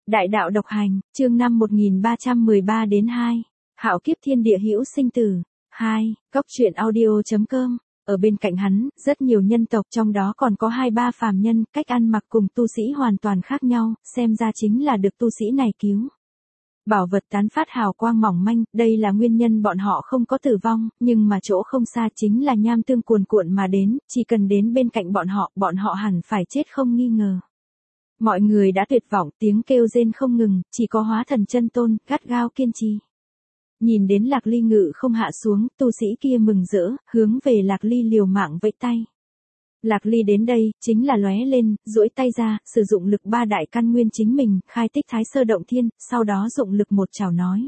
Đại đạo độc hành, chương 5 1313 đến 2. Hạo kiếp thiên địa hữu sinh tử. 2. Cốc truyện audio.com. Ở bên cạnh hắn, rất nhiều nhân tộc, trong đó còn có 2-3 phàm nhân, cách ăn mặc cùng tu sĩ hoàn toàn khác nhau, xem ra chính là được tu sĩ này cứu. Bảo vật tán phát hào quang mỏng manh, đây là nguyên nhân bọn họ không có tử vong, nhưng mà chỗ không xa chính là nham tương cuồn cuộn mà đến, chỉ cần đến bên cạnh bọn họ hẳn phải chết không nghi ngờ. Mọi người đã tuyệt vọng, tiếng kêu rên không ngừng, chỉ có hóa thần chân tôn, gắt gao kiên trì. Nhìn đến Lạc Ly ngự không hạ xuống, tu sĩ kia mừng rỡ, hướng về Lạc Ly liều mạng vẫy tay. Lạc Ly đến đây, chính là lóe lên, duỗi tay ra, sử dụng lực 3 đại căn nguyên chính mình, khai tích Thái Sơ Động Thiên, sau đó dụng lực một chảo nói.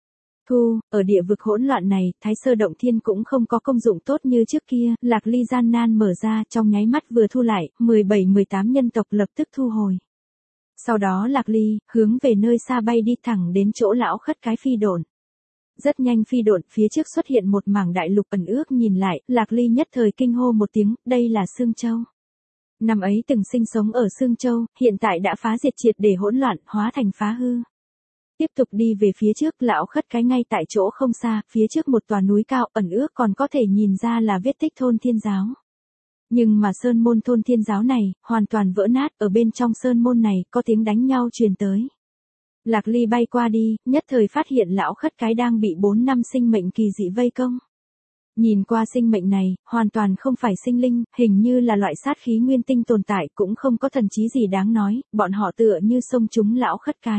Thu, ở địa vực hỗn loạn này, Thái Sơ Động Thiên cũng không có công dụng tốt như trước kia, Lạc Ly gian nan mở ra, trong nháy mắt vừa thu lại, 17-18 nhân tộc lập tức thu hồi. Sau đó Lạc Ly, hướng về nơi xa bay đi thẳng đến chỗ lão khất cái phi độn. Rất nhanh phi độn, phía trước xuất hiện một mảng đại lục ẩn ước, nhìn lại, Lạc Ly nhất thời kinh hô một tiếng, đây là Sương Châu. Năm ấy từng sinh sống ở Sương Châu, hiện tại đã phá diệt triệt để hỗn loạn, hóa thành phá hư. Tiếp tục đi về phía trước, lão khất cái ngay tại chỗ không xa, phía trước một tòa núi cao ẩn ước còn có thể nhìn ra là vết tích thôn Thiên Giáo. Nhưng mà sơn môn thôn Thiên Giáo này, hoàn toàn vỡ nát, ở bên trong sơn môn này, có tiếng đánh nhau truyền tới. Lạc Ly bay qua đi, nhất thời phát hiện lão khất cái đang bị 4 năm sinh mệnh kỳ dị vây công. Nhìn qua sinh mệnh này, hoàn toàn không phải sinh linh, hình như là loại sát khí nguyên tinh tồn tại, cũng không có thần trí gì đáng nói, bọn họ tựa như xông trúng lão khất cái.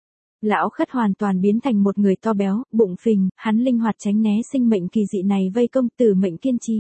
Lão khất hoàn toàn biến thành một người to béo, bụng phình, hắn linh hoạt tránh né sinh mệnh kỳ dị này vây công, tử mệnh kiên trì.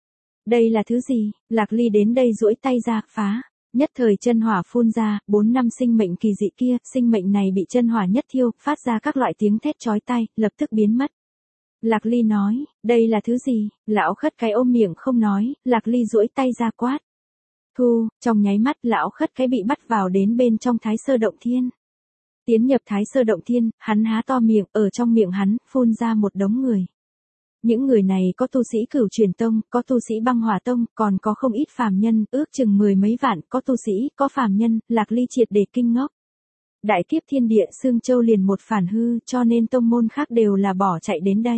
Đây là thứ gì? Lạc Ly đến đây duỗi tay ra, phá. Nhất thời chân hỏa phun ra, 4 năm sinh mệnh kỳ dị kia, sinh mệnh này bị chân hỏa nhất thiêu, phát ra các loại tiếng thét chói tai, lập tức biến mất. Lạc Ly nói, đây là thứ gì? Lão khất cái ôm miệng không nói, Lạc Ly duỗi tay ra quát. Thu, trong nháy mắt lão khất cái bị bắt vào đến bên trong Thái Sơ Động Thiên. Tiến nhập Thái Sơ Động Thiên, hắn há to miệng, ở trong miệng hắn, phun ra một đống người. Những người này có tu sĩ Cửu Truyền Tông, có tu sĩ Băng Hỏa Tông, còn có không ít phàm nhân, ước chừng 10 mấy vạn, có tu sĩ, có phàm nhân, Lạc Ly triệt để kinh ngốc. Đại kiếp thiên địa Sương Châu liền một phản hư, cho nên tông môn khác đều là bỏ chạy đến đây.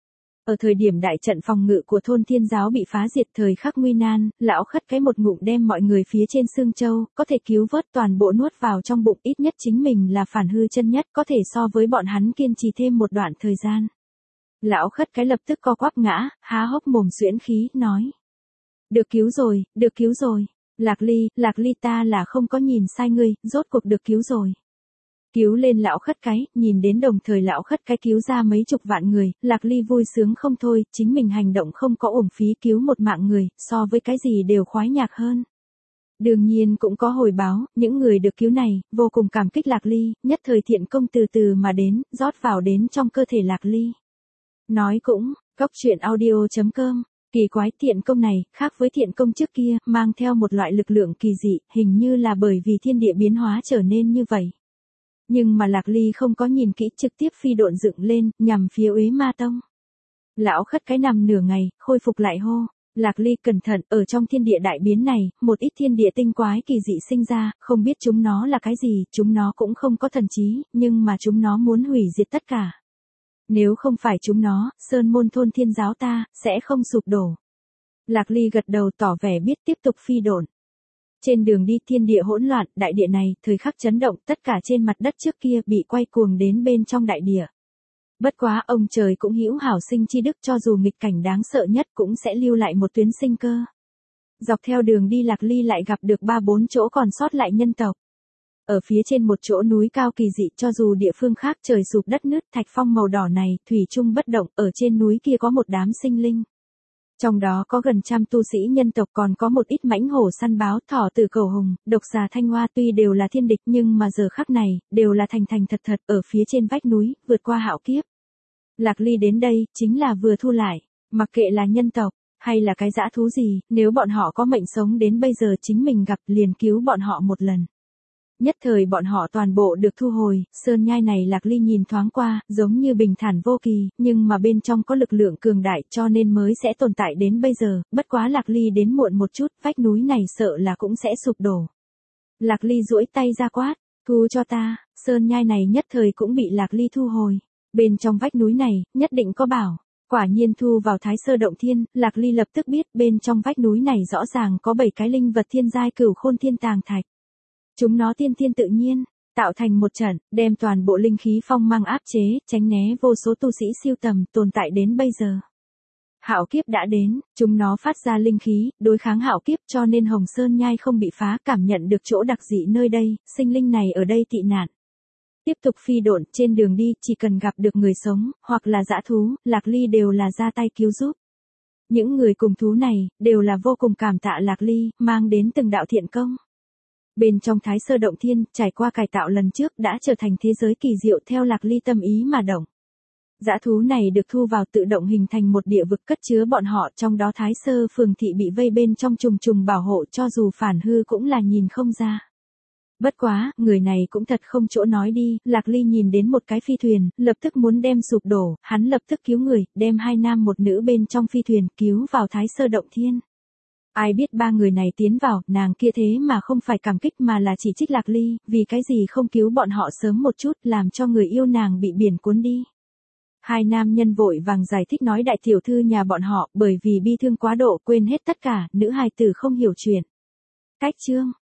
Ở thời điểm đại trận phòng ngự của thôn Thiên Giáo bị phá diệt, thời khắc nguy nan, lão khất cái một ngụm đem mọi người phía trên Sương Châu, có thể cứu vớt toàn bộ nuốt vào trong bụng, ít nhất chính mình là phản hư chân nhất, có thể so với bọn hắn kiên trì thêm một đoạn thời gian. Lão khất cái lập tức co quắp ngã, há hốc mồm xuyễn khí, nói. Được cứu rồi, được cứu rồi. Lạc Ly ta là không có nhìn sai ngươi, rốt cuộc được cứu rồi. Cứu lên lão khất cái, nhìn đến đồng thời lão khất cái cứu ra mấy chục vạn người, Lạc Ly vui sướng không thôi, chính mình hành động không có uổng phí, cứu một mạng người, so với cái gì đều khoái nhạc hơn. Đương nhiên cũng có hồi báo, những người được cứu này, vô cùng cảm kích Lạc Ly, nhất thời thiện công từ từ mà đến, rót vào đến trong cơ thể Lạc Ly. Nói cũng, cốc truyện audio.com, kỳ quái thiện công này, khác với thiện công trước kia, mang theo một loại lực lượng kỳ dị, hình như là bởi vì thiên địa biến hóa trở nên như vậy. Nhưng mà Lạc Ly không có nhìn kỹ, trực tiếp phi độn dựng lên, nhằm phía Uế Ma Tông. Lão khất cái nằm nửa ngày, khôi phục lại hô. Lạc Ly cẩn thận, ở trong thiên địa đại biến này, một ít thiên địa tinh quái kỳ dị sinh ra, không biết chúng nó là cái gì, chúng nó cũng không có thần trí, nhưng mà chúng nó muốn hủy diệt tất cả. Nếu không phải chúng nó, sơn môn thôn Thiên Giáo ta, sẽ không sụp đổ. Lạc Ly gật đầu tỏ vẻ biết, tiếp tục phi độn. Trên đường đi thiên địa hỗn loạn, đại địa này, thời khắc chấn động, tất cả trên mặt đất trước kia bị quay cuồng đến bên trong đại địa. Bất quá ông trời cũng hữu hảo sinh chi đức, cho dù nghịch cảnh đáng sợ nhất cũng sẽ lưu lại một tuyến sinh cơ. Dọc theo đường đi Lạc Ly lại gặp được 3-4 chỗ còn sót lại nhân tộc. Ở phía trên một chỗ núi cao kỳ dị, cho dù địa phương khác trời sụp đất nứt, thạch phong màu đỏ này, thủy chung bất động, ở trên núi kia có một đám sinh linh. Trong đó có gần 100 tu sĩ nhân tộc, còn có một ít mãnh hổ săn báo, thỏ tử cầu hùng, độc xà thanh hoa, tuy đều là thiên địch nhưng mà giờ khắc này, đều là thành thành thật thật, ở phía trên vách núi, vượt qua hạo kiếp. Lạc Ly đến đây, chính là vừa thu lại, mặc kệ là nhân tộc, hay là cái dã thú gì, nếu bọn họ có mệnh sống đến bây giờ chính mình gặp liền cứu bọn họ một lần. Nhất thời bọn họ toàn bộ được thu hồi, sơn nhai này Lạc Ly nhìn thoáng qua, giống như bình thản vô kỳ, nhưng mà bên trong có lực lượng cường đại cho nên mới sẽ tồn tại đến bây giờ, bất quá Lạc Ly đến muộn một chút, vách núi này sợ là cũng sẽ sụp đổ. Lạc Ly duỗi tay ra quát, Thu cho ta, sơn nhai này nhất thời cũng bị Lạc Ly thu hồi. Bên trong vách núi này, nhất định có bảo. Quả nhiên thu vào Thái Sơ Động Thiên, Lạc Ly lập tức biết bên trong vách núi này rõ ràng có 7 cái linh vật thiên giai cửu khôn thiên tàng thạch. Chúng nó tiên thiên tự nhiên, tạo thành một trận, đem toàn bộ linh khí phong mang áp chế, tránh né vô số tu sĩ siêu tầm tồn tại đến bây giờ. Hạo kiếp đã đến, chúng nó phát ra linh khí, đối kháng hạo kiếp cho nên Hồng Sơn Nhai không bị phá, cảm nhận được chỗ đặc dị nơi đây, sinh linh này ở đây tị nạn. Tiếp tục phi độn, trên đường đi, chỉ cần gặp được người sống, hoặc là dã thú, Lạc Ly đều là ra tay cứu giúp. Những người cùng thú này, đều là vô cùng cảm tạ Lạc Ly, mang đến từng đạo thiện công. Bên trong Thái Sơ Động Thiên, trải qua cải tạo lần trước đã trở thành thế giới kỳ diệu theo Lạc Ly tâm ý mà động. Dã thú này được thu vào tự động hình thành một địa vực cất chứa bọn họ, trong đó Thái Sơ Phường thị bị vây bên trong trùng trùng bảo hộ, cho dù phản hư cũng là nhìn không ra. Bất quá, người này cũng thật không chỗ nói đi, Lạc Ly nhìn đến một cái phi thuyền, lập tức muốn đem sụp đổ, hắn lập tức cứu người, đem 2 nam 1 nữ bên trong phi thuyền cứu vào Thái Sơ Động Thiên. Ai biết 3 người này tiến vào, nàng kia thế mà không phải cảm kích mà là chỉ trích Lạc Ly, vì cái gì không cứu bọn họ sớm một chút, làm cho người yêu nàng bị biển cuốn đi. 2 nam nhân vội vàng giải thích nói đại tiểu thư nhà bọn họ, bởi vì bi thương quá độ quên hết tất cả, nữ hài tử không hiểu chuyện. Cách chương